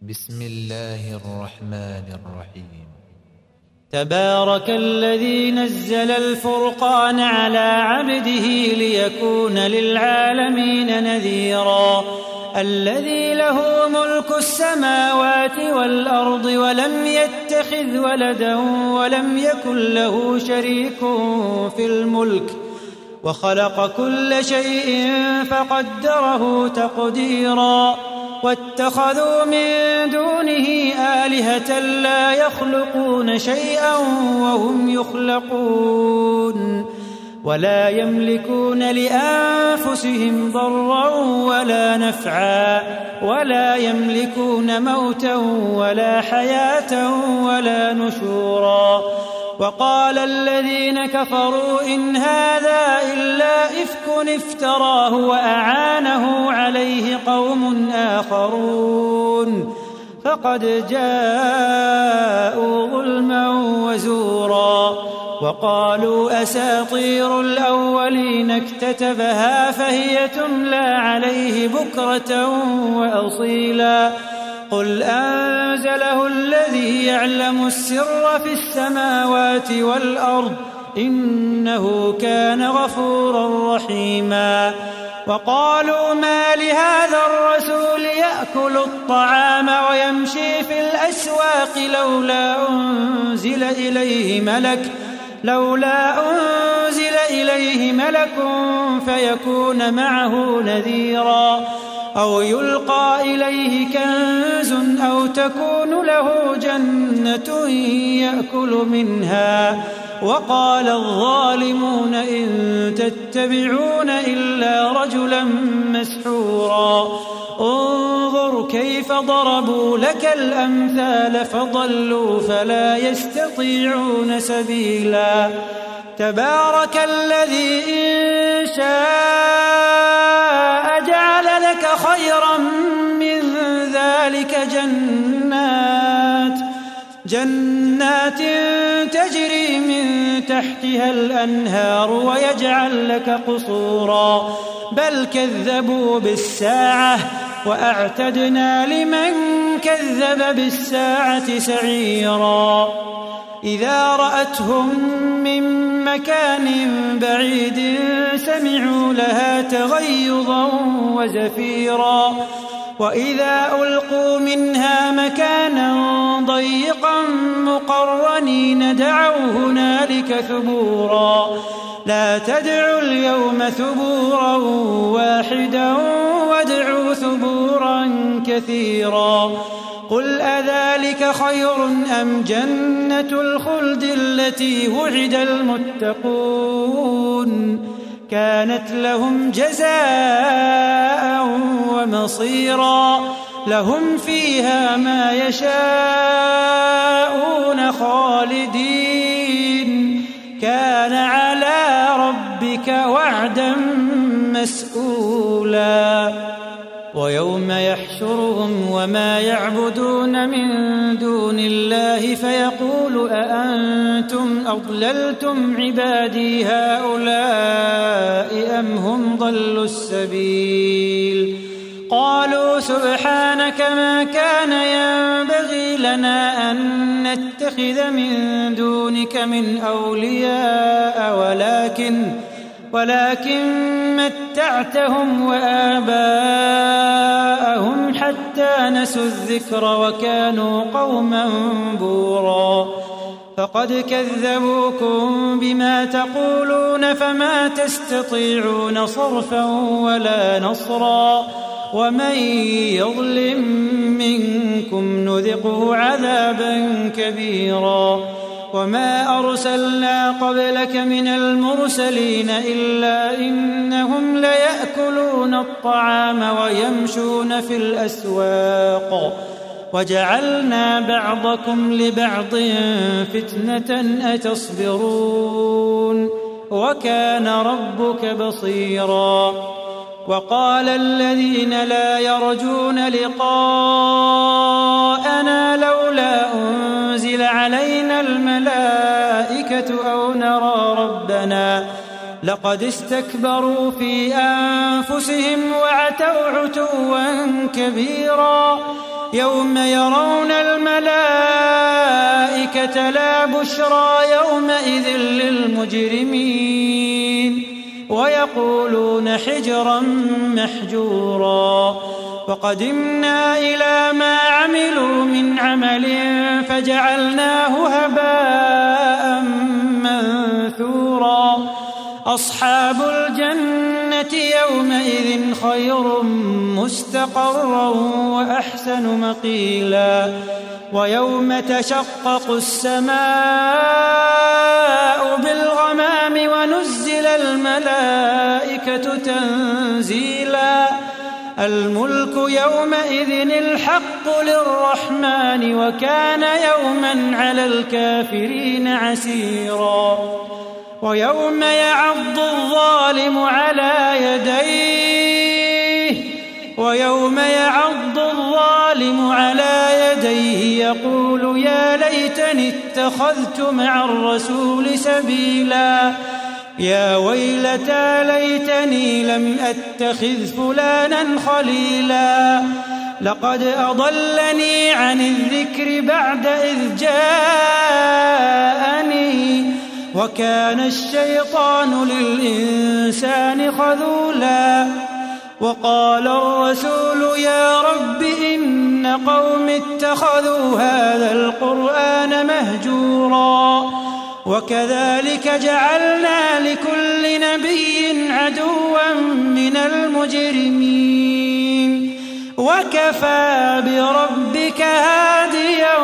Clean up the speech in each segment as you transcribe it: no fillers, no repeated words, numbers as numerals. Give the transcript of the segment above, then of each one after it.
بسم الله الرحمن الرحيم. تبارك الذي نزل الفرقان على عبده ليكون للعالمين نذيرا الذي له ملك السماوات والأرض ولم يتخذ ولدا ولم يكن له شريك في الملك وخلق كل شيء فقدره تقديرا واتخذوا من دونه آلهة لا يخلقون شيئا وهم يخلقون ولا يملكون لأنفسهم ضرا ولا نفعا ولا يملكون موتا ولا حياة ولا نشورا وقال الذين كفروا إن هذا إلا إفك افتراه وأعانه عليه قوم آخرون فقد جاءوا ظلما وزورا وقالوا أساطير الأولين اكتتبها فهي تملى عليه بكرة وأصيلا قل أنزله الذي يعلم السر في السماوات والأرض إنه كان غفورا رحيما وقالوا ما لهذا الرسول يأكل الطعام ويمشي في الأسواق لولا أنزل إليه ملك فيكون معه نذيرا أو يلقى إليه كنز أو تكون له جنة يأكل منها وقال الظالمون إن تتبعون إلا رجلا مسحورا انظر كيف ضربوا لك الأمثال فضلوا فلا يستطيعون سبيلا تبارك الذي إن شاء جعل لك خيرا من ذلك جنات تجري من تحتها الأنهار ويجعل لك قصورا بل كذبوا بالساعة وأعتدنا لمن كذب بالساعة سعيرا إذا رأتهم من مكان بعيد سمعوا لها تغيظا وزفيرا وإذا ألقوا منها مكانا ضيقا مقرنين دعوا هنالك ثبورا لا تدعوا اليوم ثبورا واحدا وادعوا ثبورا كثيرا قل أذلك خير أم جنة الخلد التي وعد المتقون كانت لهم جزاء ومصيرا لهم فيها ما يشاءون خالدين كان على ربك وعدا مسئولا ويوم يحشرهم وما يعبدون من دون الله فيقول أأنتم أضللتم عبادي هؤلاء أم هم ضلوا السبيل قالوا سبحانك ما كان ينبغي لنا أن نتخذ من دونك من أولياء ولكن متعتهم وآباءهم حتى نسوا الذكر وكانوا قوما بورا فقد كذبوكم بما تقولون فما تستطيعون صرفا ولا نصرا ومن يظلم منكم نذقه عذابا كبيرا وما أرسلنا قبلك من المرسلين إلا إنهم ليأكلون الطعام ويمشون في الأسواق وجعلنا بعضكم لبعض فتنة أتصبرون وكان ربك بصيرا وقال الذين لا يرجون لقاءنا لولا أنزل علينا الملائكة أو نرى ربنا لقد استكبروا في أنفسهم وعتوا عتوا كبيرا يوم يرون الملائكة لا بشرى يومئذ للمجرمين ويقولون حجرا محجورا وقدمنا إلى ما عملوا من عمل فجعلناه هباء منثورا أصحاب الجنة يومئذ خير مستقرا وأحسن مقيلا ويوم تشقق السماء بالغمام ونزل الملائكة تنزيلا الملك يومئذ الحق للرحمن وكان يوما على الكافرين عسيرا ويوم يعض الظالم على يديه يقول يا ليتني اتخذت مع الرسول سبيلا يا ويلتى ليتني لم أتخذ فلانا خليلا لقد أضلني عن الذكر بعد إذ جاءني وكان الشيطان للإنسان خذولا وقال الرسول يا رب إن قوم اتخذوا هذا القرآن مهجورا وكذلك جعلنا لكل نبي عدوا من المجرمين وكفى بربك هاديا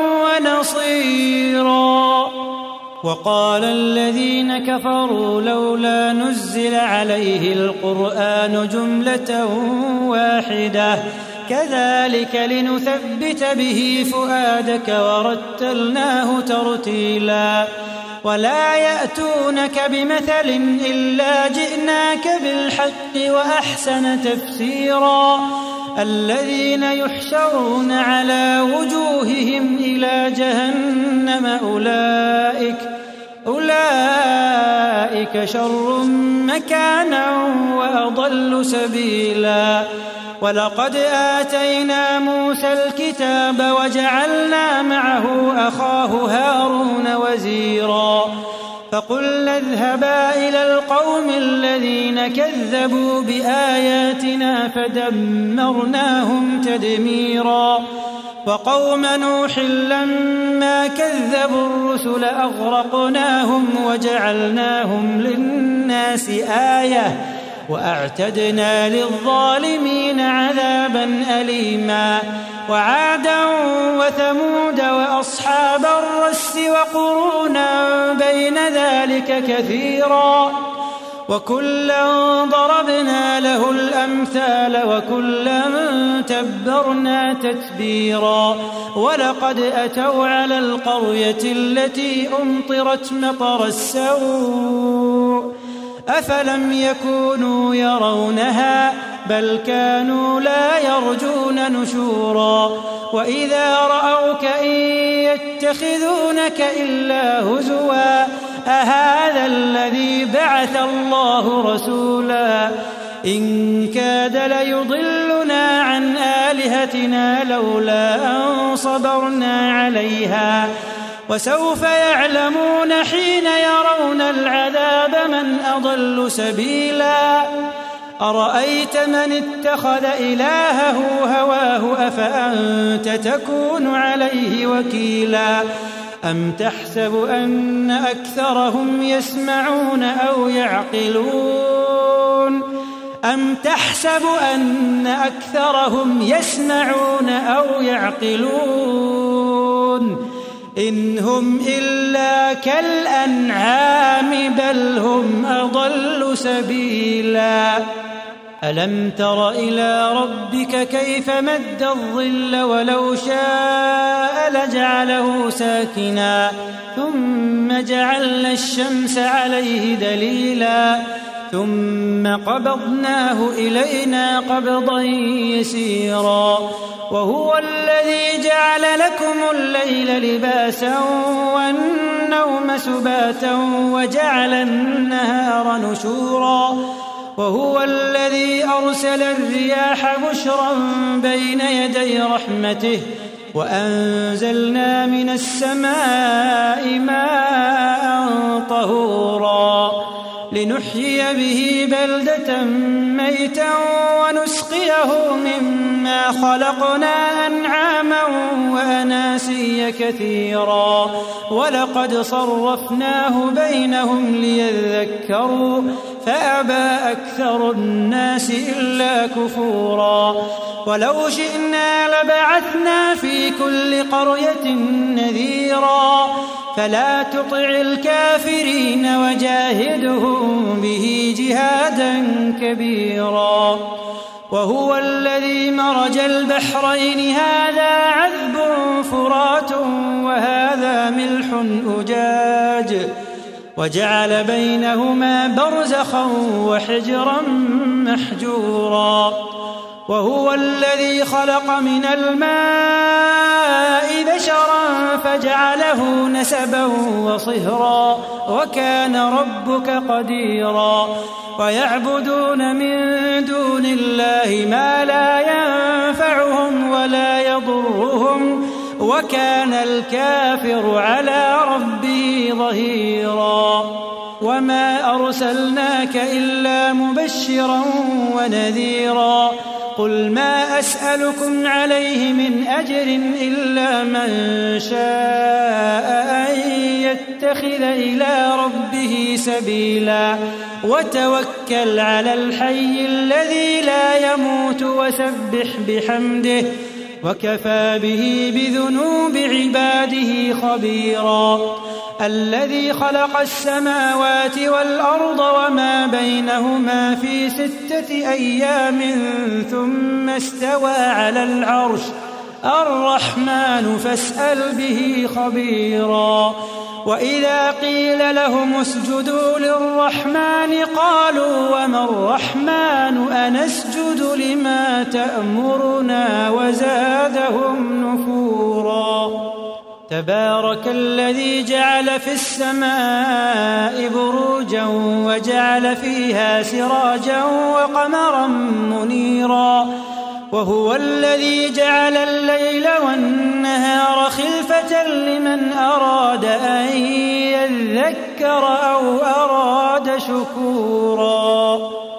ونصيرا وقال الذين كفروا لولا نزل عليه القرآن جملة واحدة كذلك لنثبت به فؤادك ورتلناه ترتيلا ولا يأتونك بمثل إلا جئناك بالحق وأحسن تفسيرا الذين يحشرون على وجوههم إلى جهنم أولئك شر مكانا وأضل سبيلا ولقد آتينا موسى الكتاب وجعلنا معه أخاه هارون وزيرا فقلنا اذهبا إلى القوم الذين كذبوا بآياتنا فدمرناهم تدميرا وقوم نوح لما كذبوا الرسل أغرقناهم وجعلناهم للناس آية وأعتدنا للظالمين عذابا أليما وعادا وثمود وأصحاب الرس وقرونا بين ذلك كثيرا وكلا ضربنا له الأمثال وكلا تبرنا تتبيرا ولقد أتوا على القرية التي أمطرت مطر السوء أفلم يكونوا يرونها بل كانوا لا يرجون نشورا وإذا رأوك إن يتخذونك إلا هزوا أهذا الذي بعث الله رسولا إن كاد ليضلنا عن آلهتنا لولا أن صبرنا عليها وسوف يعلمون حين يرون العذاب من أضل سبيلا أرأيت من اتخذ إلهه هواه أفأنت تكون عليه وكيلا أم تحسب أن أكثرهم يسمعون أو يعقلون إن هم إلا كالأنعام بل هم أضل سبيلا ألم تر إلى ربك كيف مد الظل ولو شاء لجعله ساكنا ثم جعلنا الشمس عليه دليلا ثم قبضناه إلينا قبضا يسيرا وهو الذي جعل لكم الليل لباسا والنوم سباتا وجعل النهار نشورا وهو الذي أرسل الرياح بشرا بين يدي رحمته وأنزلنا من السماء ماء طهورا لنحيي به بلدة ميتا ونسقيه مما خلقنا أنعاما وأناسيا كثيرا ولقد صرفناه بينهم ليذكروا فأبى أكثر الناس إلا كفورا ولو شئنا لبعثنا في كل قرية نذيرا فلا تطع الكافرين وجاهدهم به جهادا كبيرا وهو الذي مرج البحرين هذا عذب فرات وهذا ملح أجاج وجعل بينهما برزخا وحجرا محجورا وهو الذي خلق من الماء بشرا فجعله نسبا وصهرا وكان ربك قديرا ويعبدون من دون الله ما لا ينفعهم ولا يضرهم وكان الكافر على ربه ظهيرا وما أرسلناك إلا مبشرا ونذيرا قل ما أسألكم عليه من أجر إلا من شاء أن يتخذ إلى ربه سبيلا وتوكل على الحي الذي لا يموت وسبح بحمده وكفى به بذنوب عباده خبيرا الذي خلق السماوات والأرض وما بينهما في 6 أيام ثم استوى على العرش الرحمن فاسأل به خبيرا وإذا قيل لهم اسجدوا للرحمن قالوا وما الرحمن أنسجد لما تأمرنا وزادهم نفورا تبارك الذي جعل في السماء بروجا وجعل فيها سراجا وقمرا منيرا وهو الذي جعل الليل والنهار خلفة لمن أراد أن يذكر أو أراد شكورا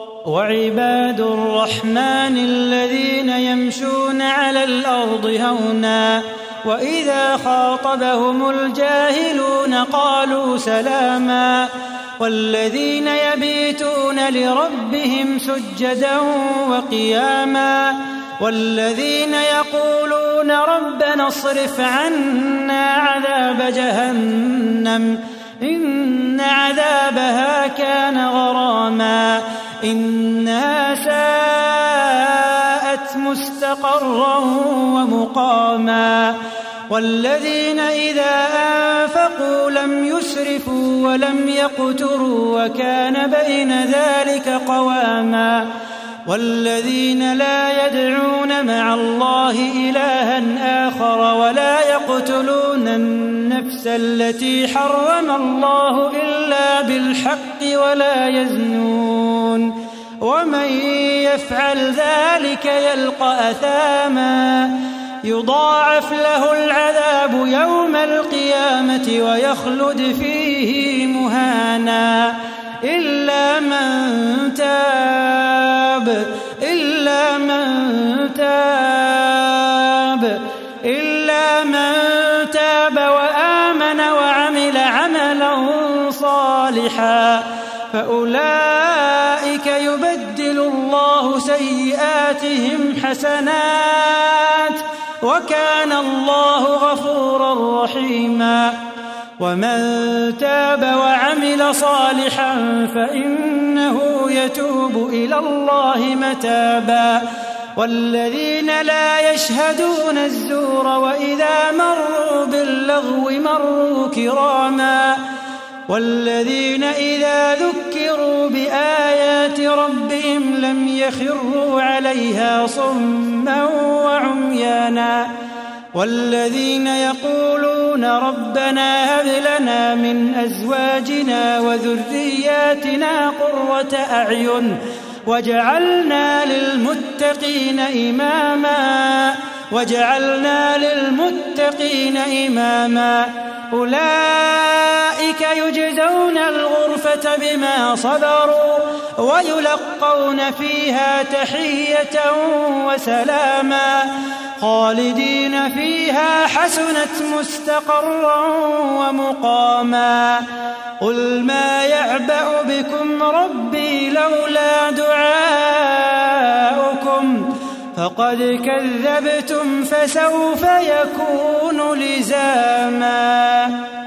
وعباد الرحمن الذين يمشون على الأرض هونا وإذا خاطبهم الجاهلون قالوا سلاما والذين يبيتون لربهم سجدا وقياما والذين يقولون ربنا اصرف عنا عذاب جهنم إن عذابها كان غراما إنها ساءت مستقرا ومقاما والذين إذا أنفقوا لم يسرفوا ولم يقتروا وكان بين ذلك قواما والذين لا يدعون مع الله إلها آخر ولا يقتلون النفس التي حرم الله إلا بالحق ولا يزنون ومن يفعل ذلك يلقى أثاما يضاعف له العذاب يوم القيامة ويخلد فيه مهانا إلا من تاب وآمن وعمل عملا صالحا فأولئك يبدل الله سيئاتهم حسنات وكان الله غفورا رحيما ومن تاب وعمل صالحا فإنه يتوب إلى الله متابا والذين لا يشهدون الزور وإذا مروا باللغو مروا كراما والذين إذا ذكروا بآيات ربهم لم يخروا عليها صما وعميانا والذين يقولون ربنا هب لنا من أزواجنا وذرياتنا قرة أعين وجعلنا للمتقين إماما أولئك يجزون الغرفة بما صبروا ويلقون فيها تحية وسلاما خالدين فيها حسنت مستقرا ومقاما قل ما يعبأ بكم ربي لولا دعاؤكم فقد كذبتم فسوف يكون لزاما